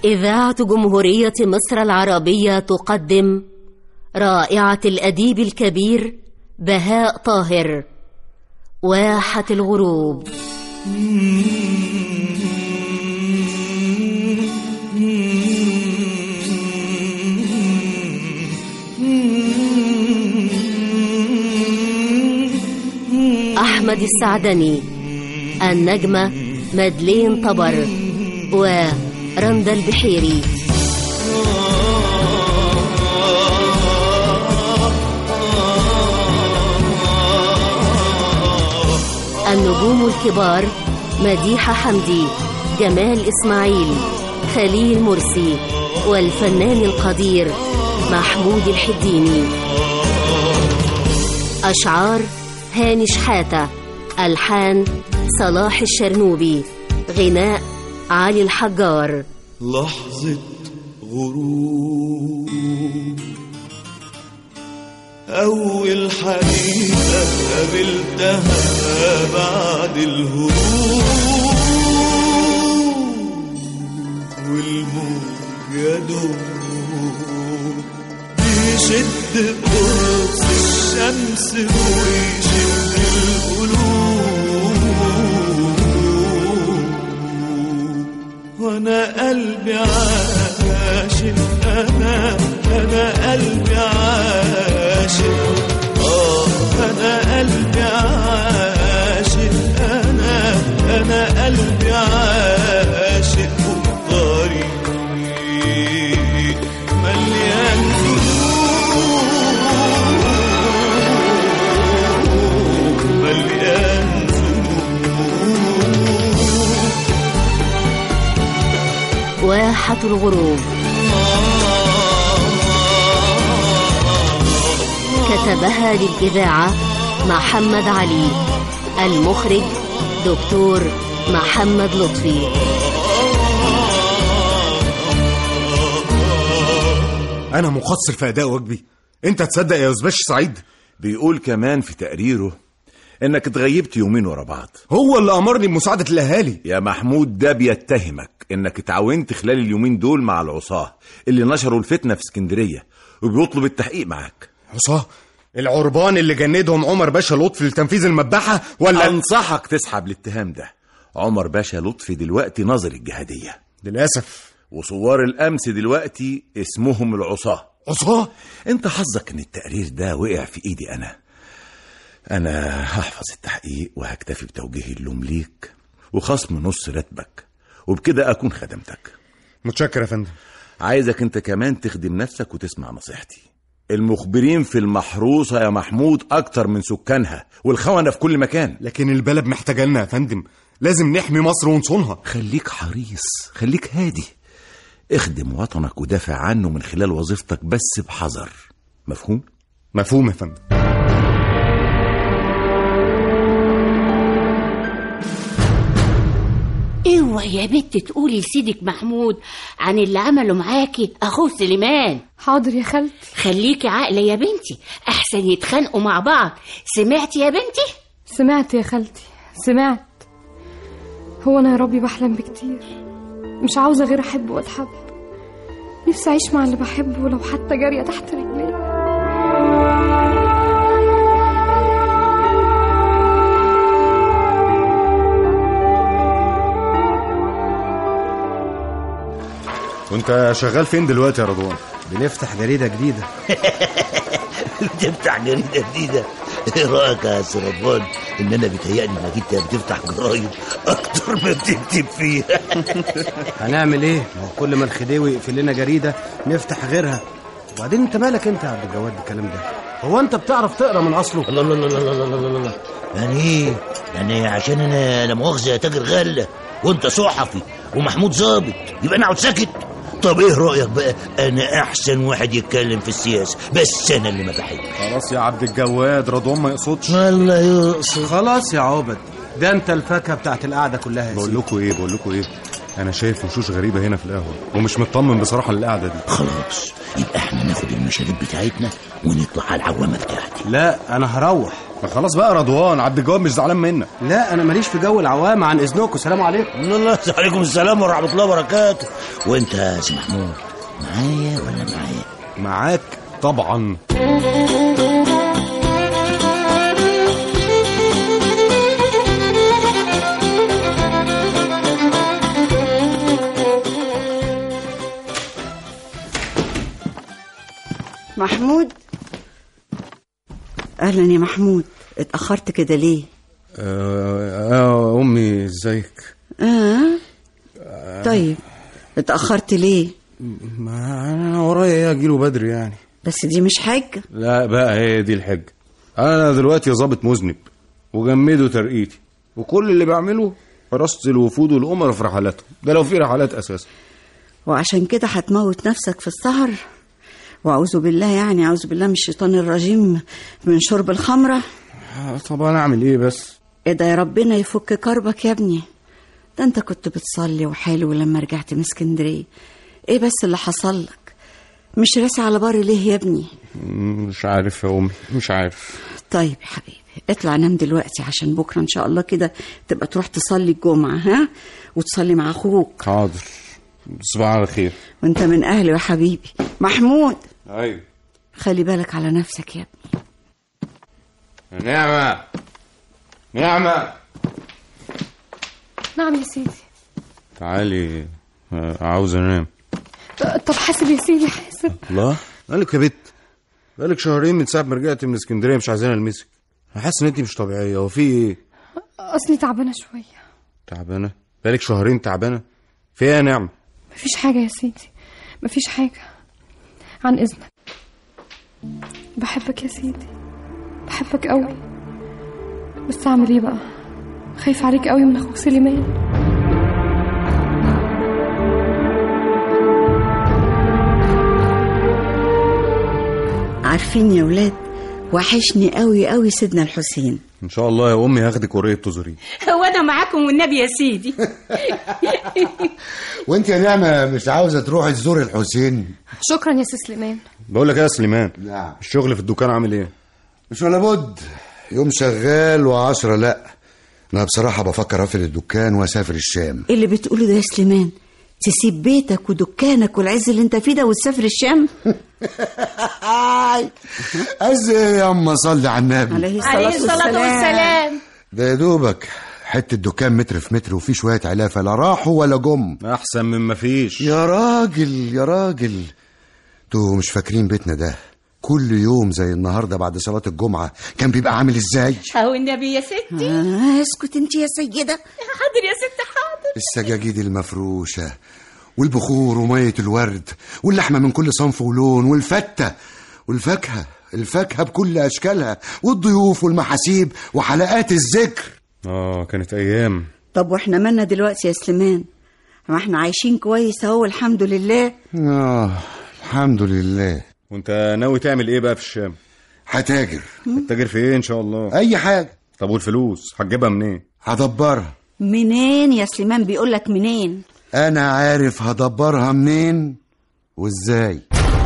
إذاعة جمهورية مصر العربية تقدم رائعة الأديب الكبير بهاء طاهر، واحة الغروب. أحمد السعدني، النجمة مدلين طبر ورندا البحيري. النجوم الكبار مديحة حمدي، جمال إسماعيل، خليل مرسي، والفنان القدير محمود الحديني. أشعار هاني شحاتة، ألحان صلاح الشرنوبي، غناء علي الحجار. لحظة غروب، أول حبيبة قابلتها بعد الهروب، والموج يدوب يشد قرص الشمس ويشد القلوب، وانا قلبي عاشق، انا قلبي عاشق، انا قلبي عاشق، انا قلبي عاشق، والطريق مليان واحة الغروب. كتبها للإذاعة محمد علي، المخرج دكتور محمد لطفي. أنا مقصر في أداء واجبي، أنت تصدق يا أستاذ سعيد؟ بيقول كمان في تقريره انك اتغيبت يومين ورا بعض. هو اللي امرني بمساعدة الاهالي. يا محمود، ده بيتهمك انك اتعاونت خلال اليومين دول مع العصاة اللي نشروا الفتنة في اسكندرية، وبيطلب التحقيق معاك. عصاة؟ العربان اللي جندهم عمر باشا لطفي لتنفيذ المذبحة ولا؟ انصحك تسحب الاتهام ده. عمر باشا لطفي دلوقتي ناظر الجهادية للأسف، وصوار الامس دلوقتي اسمهم العصاة. عصاة؟ انت حظك ان التقرير ده وقع في ايدي. أنا هحفظ التحقيق وهكتفي بتوجيه اللوم ليك وخصم نص راتبك، وبكده أكون خدمتك. متشكر يا فندم. عايزك أنت كمان تخدم نفسك وتسمع نصيحتي. المخبرين في المحروسة يا محمود أكتر من سكانها، والخونة في كل مكان. لكن البلد محتاجة لنا يا فندم، لازم نحمي مصر ونصونها. خليك حريص، خليك هادي، اخدم وطنك ودافع عنه من خلال وظيفتك، بس بحذر. مفهوم؟ مفهوم يا فندم. اوعي يا بنت تقولي لسيدك محمود عن اللي عمله معاكي اخوه سليمان. حاضر يا خالتي. خليكي عاقله يا بنتي، احسن يتخانقوا مع بعض. سمعتي يا بنتي؟ سمعت يا خالتي، سمعت. هو انا يا ربي بحلم بكتير، مش عاوزه غير احب واتحب. نفسي اعيش مع اللي بحبه ولو حتى جاريه تحت رجليه. وانت شغال فين دلوقتي يا رضوان؟ بنفتح جريدة جديدة. بتفتح جريدة جديدة؟ ايه رأيك يا سي رضوان ان انا بيتهيألي انك انت بتفتح جرايد اكتر ما بتكتب فيها؟ هنعمل ايه؟ ما هو كل ما الخديوي يقفل لنا جريدة نفتح غيرها. وبعدين انت مالك انت يا عبد الجواد بالكلام ده؟ هو انت بتعرف تقرا من اصله؟ الله الله الله الله الله الله. يعني ايه؟ يعني عشان انا لا مؤاخذة يا تاجر غلة وانت صحفي ومحمود ظابط يبقى انا اقعد ساكت؟ طب ايه رأيك بقى انا احسن واحد يتكلم في السياسة، بس انا اللي ما بحبش. خلاص يا عبد الجواد، رضوان ما يقصدش. والله يقصد. خلاص يا عبد، ده انت الفاكهة بتاعت القعدة كلها. بقول لكم ايه انا شايف وشوش غريبه هنا في القهوه ومش مطمن بصراحه للقعده دي. خلاص يبقى احنا ناخد المشاريب بتاعتنا ونطلع على العوامه بتاعتي. لا انا هروح. خلاص بقى رضوان، عبد الجواد مش زعلان منك. لا انا ماليش في جو العوامه، عن اذنكم. سلام عليكم. الله عليكم السلام ورحمه الله وبركاته. وانت يا سي محمود معايا ولا معايا؟ معاك طبعا. محمود، اهلا يا محمود. اتأخرت كده ليه؟ امي ازيك؟ طيب اتأخرت ليه؟ ما انا ورايا اجيله بدري يعني. بس دي مش حاجة. لا بقى هي دي الحجة. انا دلوقتي ظابط مذنب وجمدوا ترقيتي، وكل اللي بعمله رصد الوفود والامراء في رحلاتهم، ده لو في رحلات اساسا. وعشان كده هتموت نفسك في السهر؟ واعوذ بالله، يعني اعوذ بالله من الشيطان الرجيم من شرب الخمرة. طب انا اعمل ايه بس؟ ايه ده يا ربنا يفك كربك يا ابني. ده انت كنت بتصلي وحلو لما رجعت من اسكندرية. ايه بس اللي حصل لك؟ مش راسي على بار ليه يا ابني؟ مش عارف يا امي، مش عارف. طيب يا حبيبي اطلع نام دلوقتي عشان بكرة ان شاء الله كده تبقى تروح تصلي الجمعة، ها؟ وتصلي مع اخوك. حاضر، تصبح على خير. وانت من اهلي يا حبيبي. محمود، ايوه خلي بالك على نفسك يا ابني. نعمة. نعم يا سيدي. تعالي، عاوز انام. طب حاسب يا سيدي، حاسب. الله، مالك يا بت؟ بقالك شهرين من ساعة ما رجعت من اسكندرية مش عايزين المسك. انا حاسس ان انت مش طبيعية. هو في ايه؟ اصلي تعبانة شوية. تعبانة؟ بقالك شهرين تعبانة؟ في ايه يا نعمة؟ مفيش حاجة يا سيدي، مفيش حاجة. عن اذنك. بحبك يا سيدي، بحبك قوي. بس اعمل ايه بقى؟ خايف عليك قوي من اخوك سليمان. عارفين يا ولاد، وحشني قوي قوي سيدنا الحسين. ان شاء الله يا امي هاخدك قريب تزوريه. وانا معاكم والنبي يا سيدي. وانت يا نعمة مش عاوزة تروحي تزوري الحسين؟ شكرا يا سي سليمان. بقول لك ايه يا سليمان؟ نعم. الشغل في الدكان عامل ايه؟ مش ولا بد، يوم شغال وعشرة لا. انا بصراحة بفكر اقفل الدكان واسافر الشام. ايه اللي بتقوله ده يا سليمان؟ تسيب بيتك ودكانك والعز اللي انت فيه ده وتسافر الشام؟ عز ايه يا اما صلي على النبي عليه الصلاة والسلام. ده يا دوبك حتة دكان متر في متر وفي شوية علافة، لا راحوا ولا جم. احسن من ما فيش. يا راجل انتوا مش فاكرين بيتنا ده كل يوم زي النهاردة بعد صلاة الجمعة كان بيبقى عامل ازاي؟ او النبي يا ستي. اسكت انت يا سيدة. حاضر يا ست حاضر. السجاجيد المفروشة والبخور ومية الورد واللحمة من كل صنف ولون والفتة والفاكهة بكل أشكالها والضيوف والمحاسيب وحلقات الذكر. كانت أيام. طب واحنا مالنا دلوقتي يا سليمان؟ ما احنا عايشين كويس اهو الحمد لله. الحمد لله. وانت ناوي تعمل ايه بقى في الشام؟ هتاجر. هتتاجر في ايه ان شاء الله؟ اي حاجة. طب والفلوس هتجيبها منين؟ هدبرها. منين يا سليمان؟ بيقولك منين؟ انا عارف هدبرها منين وازاي.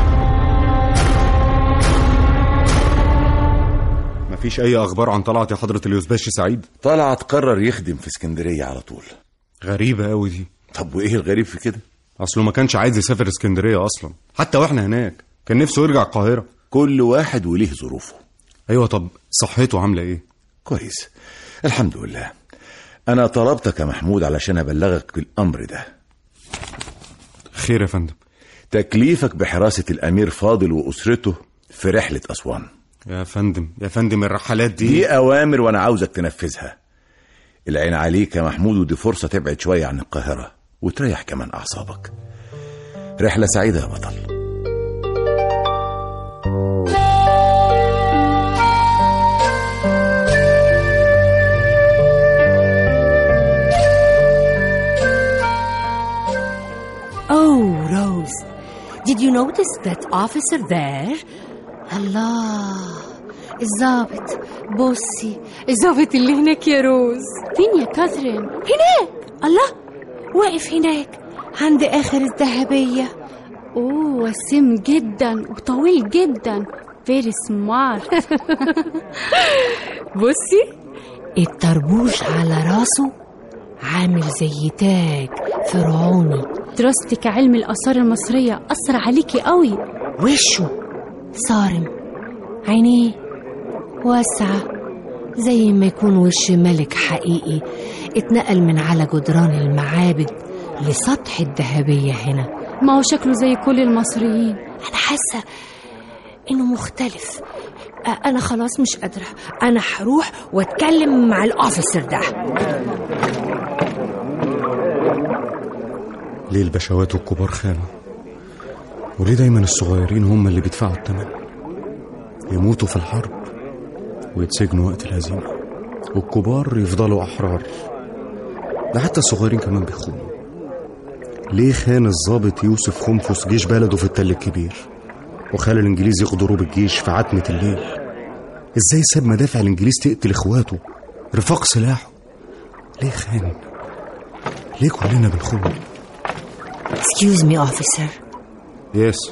مفيش اي اخبار عن طلعت يا حضرة اليوسباشي سعيد؟ طلعت قرر يخدم في اسكندرية على طول. غريبة قوي دي. طب وايه الغريب في كده؟ اصله ما كانش عايز يسافر اسكندرية اصلا، حتى واحنا هناك كان نفسه يرجع القاهرة. كل واحد وليه ظروفه. ايوه، طب صحته عاملة ايه؟ كويس الحمد لله. انا طلبتك يا محمود علشان ابلغك بالامر ده. خير يا فندم؟ تكليفك بحراسة الامير فاضل واسرته في رحلة اسوان. يا فندم الرحلات دي اوامر وانا عاوزك تنفذها. العين عليك يا محمود، ودي فرصة تبعد شوية عن القاهرة وتريح كمان اعصابك. رحلة سعيدة يا بطل. Oh, Rose, did you notice that officer there? الله، الضابط. بصي الضابط اللي هناك يا روز. فين يا كاثرين؟ هناك. الله، واقف هناك عند آخر الذهبية. اوه وسيم جدا وطويل جدا. فيري سمارت. بصي الطربوش على راسه عامل زي تاج فرعوني. دراستك علم الآثار المصرية أثر عليكي قوي. وشه صارم، عينيه واسعة زي ما يكون وش ملك حقيقي اتنقل من على جدران المعابد لسطح الذهبية هنا. ما هو شكله زي كل المصريين. أنا حاسة إنه مختلف. أنا خلاص مش قادرة، أنا هروح واتكلم مع الأوفيسر ده. ليه البشوات والكبار خانوا؟ وليه دايما الصغيرين هم اللي بيدفعوا الثمن؟ يموتوا في الحرب ويتسجنوا وقت الهزيمة، والكبار يفضلوا أحرار. ده حتى الصغيرين كمان بيخونوا. ليه خان الضابط يوسف خنفس جيش بلده في التل الكبير، وخلى الإنجليز يغدروا بالجيش في عتمة الليل؟ إزاي ساب مدافع الإنجليز تقتل إخواته رفاق سلاحه؟ ليه خان؟ ليه كلنا بنخون؟ Excuse me officer. Yes.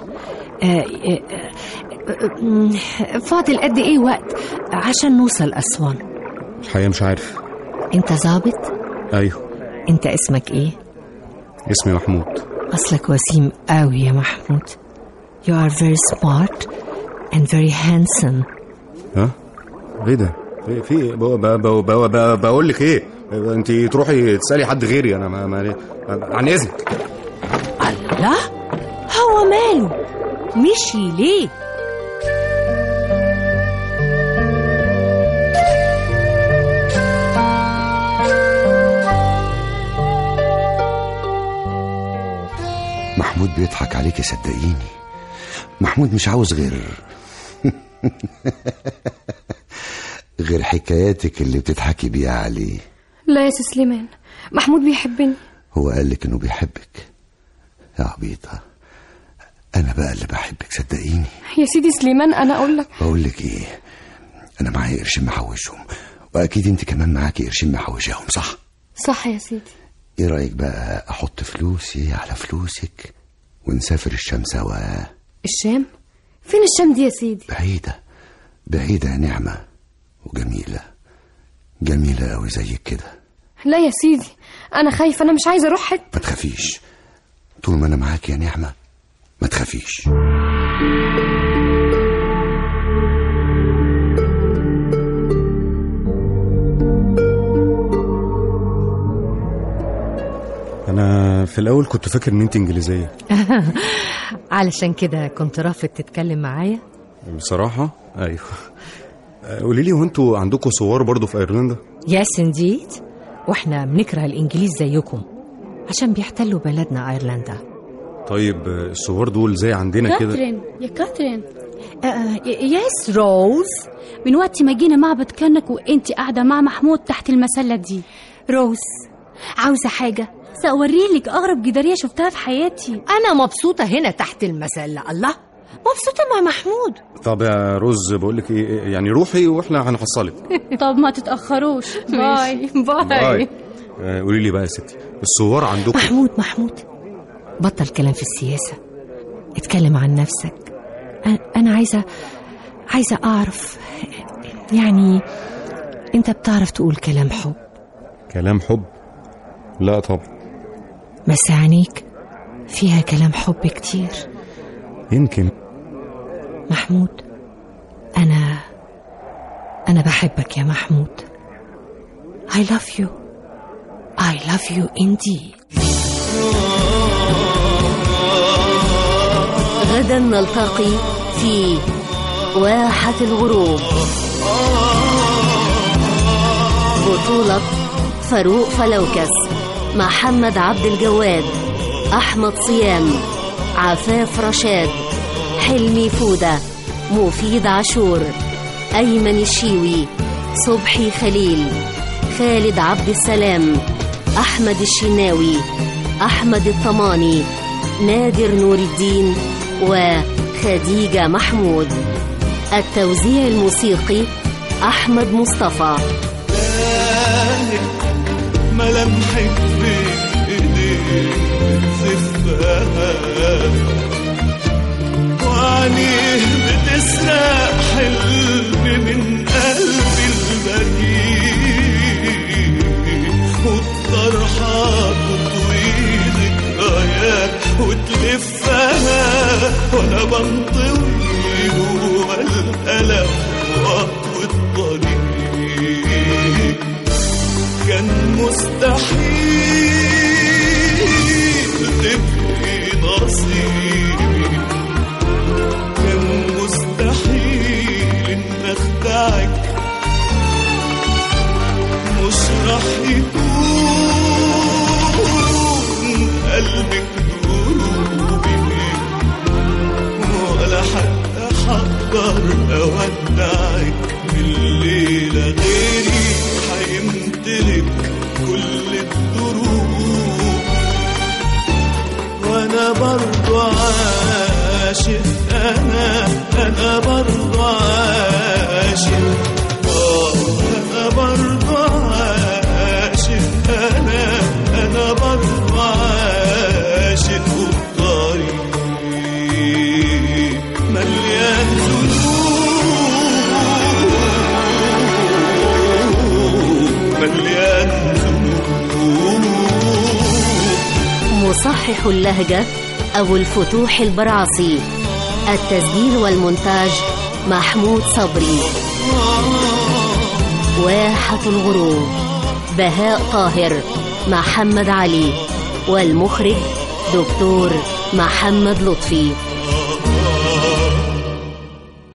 فاضل قد ايه وقت عشان نوصل أسوان؟ الحقيقة مش عارف. انت ضابط؟ ايوه. انت اسمك ايه؟ اسمي محمود. اصلك وسيم قوي يا محمود. You are very smart and very handsome. ها؟ ايه ده؟ في بقول لك ايه؟ انت تروحي تسالي حد غيري. انا ما عن اذنك. الله، هو ماله؟ مشي ليه؟ محمود بيضحك عليك صدقيني. محمود مش عاوز غير غير حكاياتك اللي بتضحكي بيها عليه. لا يا سليمان، محمود بيحبني. هو قالك انه بيحبك يا عبيطة؟ انا بقى اللي بحبك صدقيني. يا سيدي سليمان انا بقول لك ايه، انا معايا قرشين محوشهم، واكيد انت كمان معاكي قرشين محوشاهم، صح؟ صح يا سيدي. ايه رايك بقى احط فلوسي على فلوسك ونسافر الشام سوا؟ الشام؟ فين الشام دي يا سيدي؟ بعيدة يا نعمة، وجميلة جميلة قوي زيك كده. لا يا سيدي انا خايفة، انا مش عايزة اروح حتة. ما تخافيش، طول ما انا معاك يا نعمة ما تخافيش. انا في الاول كنت فاكر ان انت انجليزية. علشان كده كنت رافض تتكلم معايا؟ بصراحة ايوه. قولي لي، وانتوا عندكم صور برضو في ايرلندا؟ يس انديد، واحنا بنكره الانجليز زيكم عشان بيحتلوا بلدنا ايرلندا. طيب الصور دول زي عندنا كده؟ كاترين يا كاترين. يس روز. من وقت ما جينا معبد كانك وانتي قاعدة مع محمود تحت المسلة دي. روز عاوزة حاجة؟ سأوريلك أغرب جدارية شفتها في حياتي. أنا مبسوطة هنا تحت المسلة. الله، مبسوطة مع محمود. طب يا روز بقولك ايه، يعني روحي واحنا هنحصلك. طب ما تتأخروش. باي باي. قولي لي بقى يا ستي، الصور عندكم؟ محمود بطل كلام في السياسة، اتكلم عن نفسك. أنا عايزة أعرف، يعني أنت بتعرف تقول كلام حب؟ كلام حب؟ لا طبعا. بس عينيك فيها كلام حب كتير. يمكن. محمود، أنا بحبك يا محمود. I love you. I love you indeed. غدا نلتقي في واحة الغروب. بطولة فاروق فلوكس، محمد عبد الجواد، أحمد صيام، عفاف رشاد، حلمي فودة، مفيد عاشور، أيمن الشيوي، صبحي خليل، خالد عبد السلام، أحمد الشناوي، أحمد الطماني، نادر نور الدين، وخديجة محمود. التوزيع الموسيقي أحمد مصطفى. ملامحك في ايديك زفها، وعينيه بتسرق حلم من قلبي البريء، والطرحة تطوي ذكريات وتلفها، وانا بنطوي جوا الألم وأطوي الطريق. كان مستحيل تبقي نصيبي، كان مستحيل إن أخدعك، مش رح يكون قلبك دروبي، ولا حتى حقدر أودعك. الليلة غيري حيمتلك كل الدروب، وانا برضو عاشق، انا برضو عاشق، انا برضو عاشق، انا برضو عاشق. والطريق مليان مصحح اللهجة أبو الفتوح البرعصي. التسجيل والمونتاج محمود صبري. واحة الغروب بهاء طاهر، محمد علي، والمخرج دكتور محمد لطفي.